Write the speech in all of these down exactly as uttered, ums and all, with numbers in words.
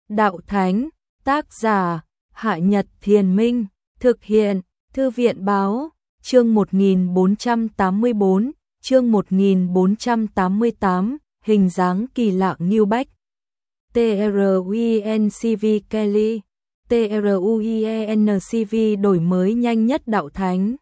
Đạo Thánh, tác giả, Hạ Nhật Thiền Minh, thực hiện, Thư viện Báo, chương một nghìn bốn trăm tám mươi tư, chương một nghìn bốn trăm tám mươi tám, hình dáng kỳ lạ Newback. TRUENCV Kelly, TRUENCV đổi mới nhanh nhất Đạo Thánh.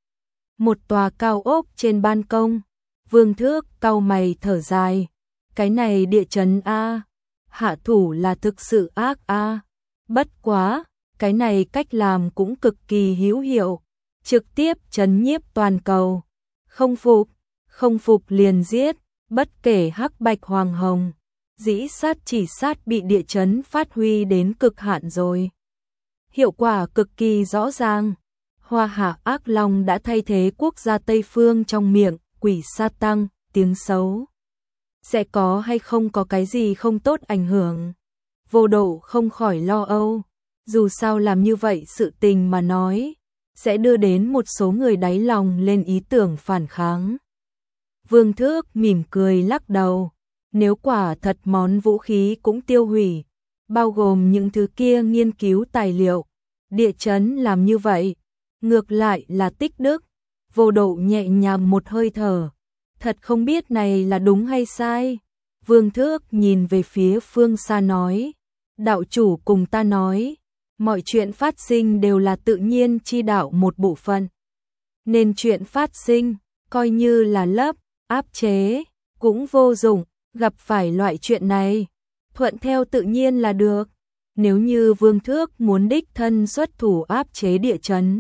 Một tòa cao ốc trên ban công, Vương Thước cau mày thở dài, cái này địa chấn a, hạ thủ là thực sự ác a, bất quá, cái này cách làm cũng cực kỳ hữu hiệu, trực tiếp chấn nhiếp toàn cầu, không phục, không phục liền giết, bất kể hắc bạch hoàng hồng, dĩ sát chỉ sát bị địa chấn phát huy đến cực hạn rồi. Hiệu quả cực kỳ rõ ràng. Hoa Hạ ác long đã thay thế quốc gia Tây phương trong miệng quỷ sa tăng, tiếng xấu. Sẽ có hay không có cái gì không tốt ảnh hưởng? Vô Độ không khỏi lo âu. Dù sao làm như vậy sự tình mà nói, sẽ đưa đến một số người đáy lòng lên ý tưởng phản kháng. Vương Thước mỉm cười lắc đầu. Nếu quả thật món vũ khí cũng tiêu hủy, bao gồm những thứ kia nghiên cứu tài liệu, địa chấn làm như vậy, ngược lại là tích đức. Vô Độ nhẹ nhàng một hơi thở, thật không biết này là đúng hay sai. Vương Thước nhìn về phía phương xa nói, đạo chủ cùng ta nói, mọi chuyện phát sinh đều là tự nhiên chi đạo một bộ phận. Nên chuyện phát sinh, coi như là lấp, áp chế, cũng vô dụng, gặp phải loại chuyện này, thuận theo tự nhiên là được. Nếu như Vương Thước muốn đích thân xuất thủ áp chế địa chấn,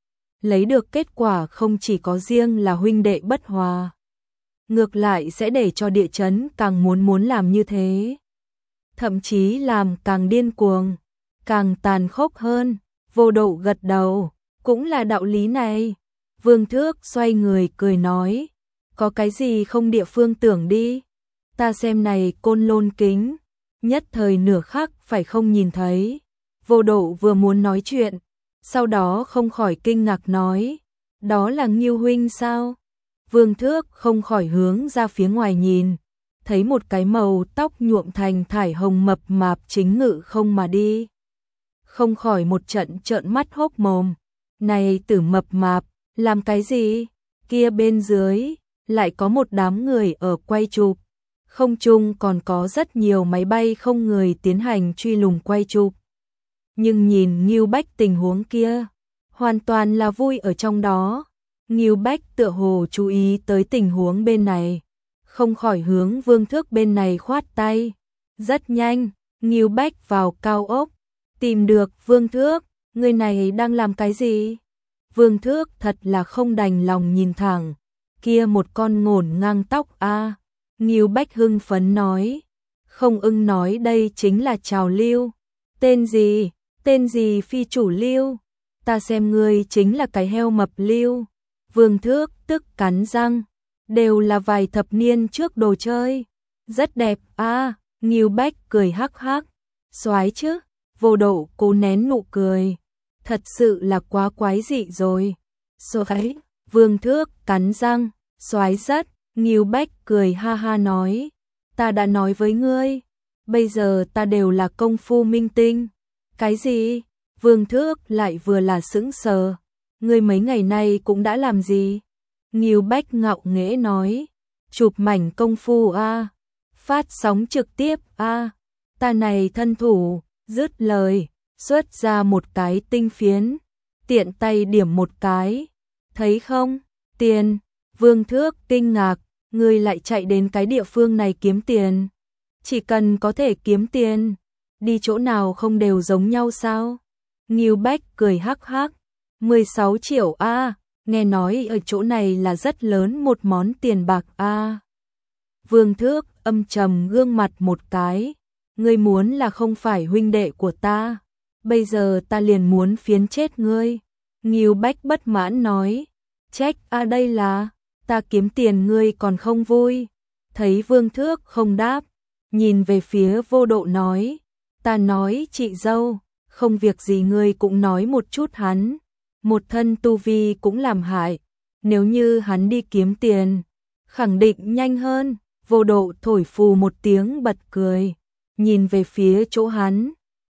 lấy được kết quả không chỉ có riêng là huynh đệ bất hòa, ngược lại sẽ để cho địa chấn càng muốn muốn làm như thế, thậm chí làm càng điên cuồng, càng tàn khốc hơn. Vô Độ gật đầu, cũng là đạo lý này. Vương Thước xoay người cười nói, có cái gì không địa phương tưởng đi, ta xem này Côn Lôn kính, nhất thời nửa khắc phải không nhìn thấy. Vô Độ vừa muốn nói chuyện, sau đó không khỏi kinh ngạc nói, đó là Ngưu huynh sao? Vương Thước không khỏi hướng ra phía ngoài nhìn, thấy một cái màu tóc nhuộm thành thải hồng mập mạp chính ngự không mà đi. Không khỏi một trận trợn mắt hốc mồm, này Tử mập mạp, làm cái gì? Kia bên dưới, lại có một đám người ở quay chụp, không trung còn có rất nhiều máy bay không người tiến hành truy lùng quay chụp. Nhưng nhìn Newback tình huống kia, hoàn toàn là vui ở trong đó. Newback tựa hồ chú ý tới tình huống bên này, không khỏi hướng Vương Thước bên này khoát tay. Rất nhanh, Newback vào cao ốc, tìm được Vương Thước, người này đang làm cái gì? Vương Thước thật là không đành lòng nhìn thẳng, kia một con ngổn ngang tóc a. À. Newback hưng phấn nói, không ưng nói đây chính là trào lưu. Tên gì? Tên gì phi chủ lưu? Ta xem ngươi chính là cái heo mập lưu. Vương Thước tức cắn răng, đều là vài thập niên trước đồ chơi. Rất đẹp a. À. Newback cười hắc hắc, soái chứ. Vô Độ cố nén nụ cười, thật sự là quá quái dị rồi. Soái. Vương Thước cắn răng, soái rất. Newback cười ha ha nói, ta đã nói với ngươi, bây giờ ta đều là công phu minh tinh. Cái gì? Vương Thước lại vừa là sững sờ, ngươi mấy ngày nay cũng đã làm gì? Newback ngạo nghễ nói, chụp mảnh công phu a, phát sóng trực tiếp a, ta này thân thủ. Dứt lời, xuất ra một cái tinh phiến, tiện tay điểm một cái, thấy không? Tiền. Vương Thước kinh ngạc, ngươi lại chạy đến cái địa phương này kiếm tiền. Chỉ cần có thể kiếm tiền, đi chỗ nào không đều giống nhau sao? Newback cười hắc hắc, mười sáu triệu a, à, nghe nói ở chỗ này là rất lớn một món tiền bạc a. À. Vương Thước âm trầm gương mặt một cái, ngươi muốn là không phải huynh đệ của ta, bây giờ ta liền muốn phiến chết ngươi. Newback bất mãn nói, trách a à đây là, ta kiếm tiền ngươi còn không vui. Thấy Vương Thước không đáp, nhìn về phía Vô Độ nói, ta nói chị dâu, không việc gì ngươi cũng nói một chút hắn, một thân tu vi cũng làm hại, nếu như hắn đi kiếm tiền, khẳng định nhanh hơn. Vô Độ thổi phù một tiếng bật cười, nhìn về phía chỗ hắn,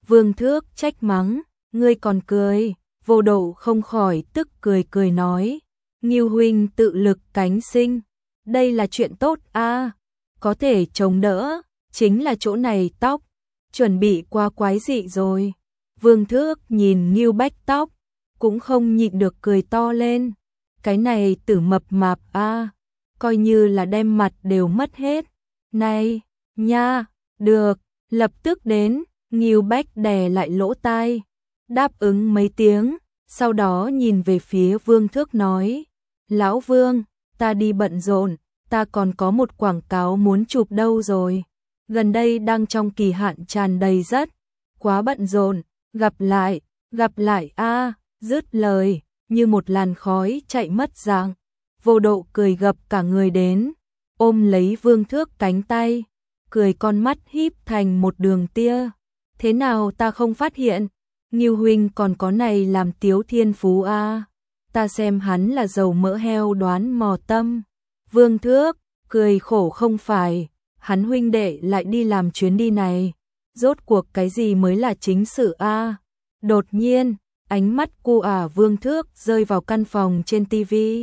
Vương Thước trách mắng, ngươi còn cười, Vô Độ không khỏi tức cười cười nói, Ngưu huynh tự lực cánh sinh, đây là chuyện tốt a, có thể chống đỡ, chính là chỗ này tóc, chuẩn bị qua quái dị rồi. Vương Thước nhìn Ngưu Bách tóc, cũng không nhịn được cười to lên, cái này tử mập mạp a, coi như là đem mặt đều mất hết. Này, nha, được, lập tức đến, Ngưu Bách đè lại lỗ tai, đáp ứng mấy tiếng, sau đó nhìn về phía Vương Thước nói, Lão Vương, ta đi bận rộn, ta còn có một quảng cáo muốn chụp đâu rồi, gần đây đang trong kỳ hạn tràn đầy rất, quá bận rộn, gặp lại, gặp lại a, dứt lời, như một làn khói chạy mất dạng. Vô Độ cười gập cả người đến, ôm lấy Vương Thước cánh tay, cười con mắt híp thành một đường tia. Thế nào ta không phát hiện, Ngưu huynh còn có này làm tiếu thiên phú a, ta xem hắn là dầu mỡ heo đoán mò tâm. Vương Thước cười khổ không phải, hắn huynh đệ lại đi làm chuyến đi này, rốt cuộc cái gì mới là chính sự a? Đột nhiên, ánh mắt cu ả Vương Thước rơi vào căn phòng trên tivi.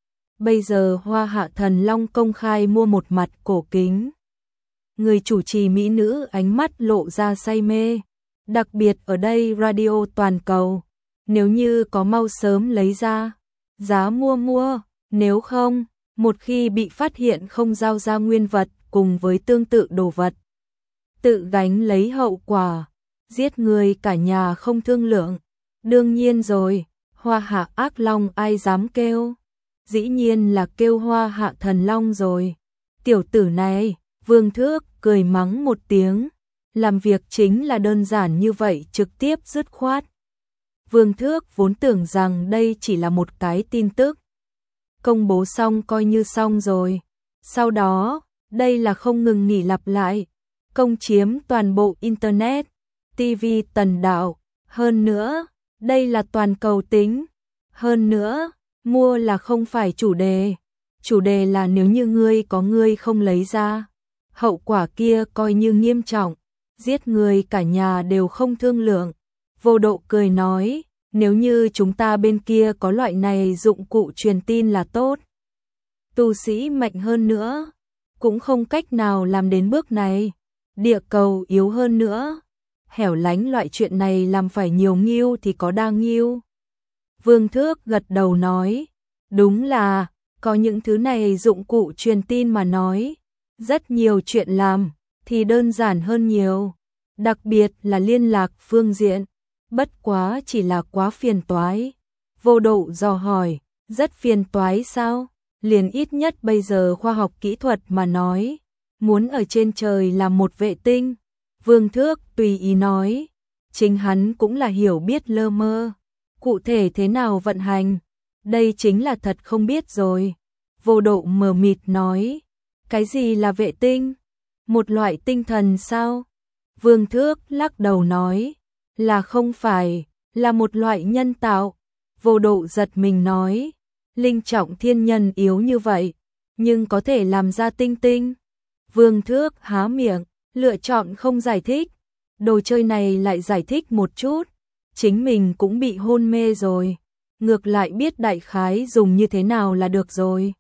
Bây giờ Hoa Hạ Thần Long công khai mua một mặt cổ kính. Người chủ trì mỹ nữ ánh mắt lộ ra say mê, đặc biệt ở đây radio toàn cầu, nếu như có mau sớm lấy ra, giá mua mua, nếu không, một khi bị phát hiện không giao ra nguyên vật cùng với tương tự đồ vật, tự gánh lấy hậu quả, giết người cả nhà không thương lượng. Đương nhiên rồi, Hoa Hạ ác long ai dám kêu, dĩ nhiên là kêu Hoa Hạ Thần Long rồi. Tiểu tử này, Vương Thước cười mắng một tiếng, làm việc chính là đơn giản như vậy, trực tiếp dứt khoát. Vương Thước vốn tưởng rằng đây chỉ là một cái tin tức, công bố xong coi như xong rồi. Sau đó, đây là không ngừng nghỉ lặp lại, công chiếm toàn bộ Internet, ti vi tần đạo. Hơn nữa, đây là toàn cầu tính. Hơn nữa, mua là không phải chủ đề. Chủ đề là nếu như ngươi có ngươi không lấy ra, hậu quả kia coi như nghiêm trọng, giết người cả nhà đều không thương lượng. Vô Độ cười nói, nếu như chúng ta bên kia có loại này dụng cụ truyền tin là tốt. Tu sĩ mạnh hơn nữa, cũng không cách nào làm đến bước này. Địa cầu yếu hơn nữa, hẻo lánh loại chuyện này làm phải nhiều nghiêu thì có đa nghiêu. Vương Thước gật đầu nói, đúng là, có những thứ này dụng cụ truyền tin mà nói, rất nhiều chuyện làm, thì đơn giản hơn nhiều, đặc biệt là liên lạc phương diện, bất quá chỉ là quá phiền toái. Vô Độ dò hỏi, rất phiền toái sao? Liền ít nhất bây giờ khoa học kỹ thuật mà nói, muốn ở trên trời làm một vệ tinh. Vương Thước tùy ý nói, chính hắn cũng là hiểu biết lơ mơ, cụ thể thế nào vận hành, đây chính là thật không biết rồi. Vô Độ mờ mịt nói, cái gì là vệ tinh? Một loại tinh thần sao? Vương Thước lắc đầu nói, là không phải, là một loại nhân tạo. Vô Độ giật mình nói, linh trọng thiên nhân yếu như vậy, nhưng có thể làm ra tinh tinh. Vương Thước há miệng, lựa chọn không giải thích, đồ chơi này lại giải thích một chút, chính mình cũng bị hôn mê rồi, ngược lại biết đại khái dùng như thế nào là được rồi.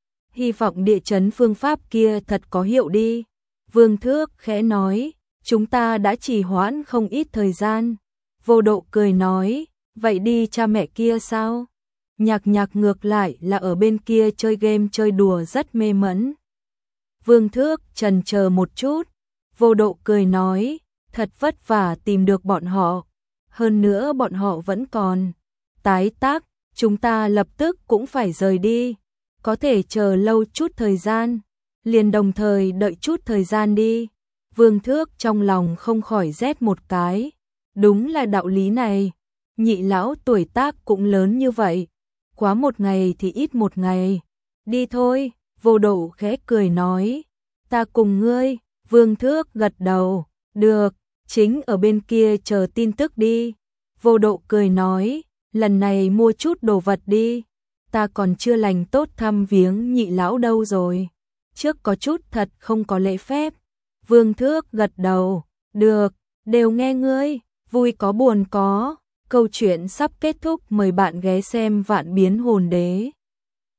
Hy vọng địa chấn phương pháp kia thật có hiệu đi. Vương Thước khẽ nói, chúng ta đã trì hoãn không ít thời gian. Vô Độ cười nói, vậy đi cha mẹ kia sao? Nhạc Nhạc ngược lại là ở bên kia chơi game chơi đùa rất mê mẫn. Vương Thước chần chờ một chút, Vô Độ cười nói, thật vất vả tìm được bọn họ, hơn nữa bọn họ vẫn còn tái tác, chúng ta lập tức cũng phải rời đi, có thể chờ lâu chút thời gian, liền đồng thời đợi chút thời gian đi. Vương Thước trong lòng không khỏi rét một cái, đúng là đạo lý này, nhị lão tuổi tác cũng lớn như vậy, quá một ngày thì ít một ngày, đi thôi. Vô Độ khẽ cười nói, ta cùng ngươi. Vương Thước gật đầu, được, chính ở bên kia chờ tin tức đi. Vô Độ cười nói, lần này mua chút đồ vật đi, ta còn chưa lành tốt thăm viếng nhị lão đâu rồi, trước có chút thật không có lễ phép. Vương Thước gật đầu, được, đều nghe ngươi. vui có buồn có, câu chuyện sắp kết thúc, mời bạn ghé xem Vạn Biến Hồn Đế.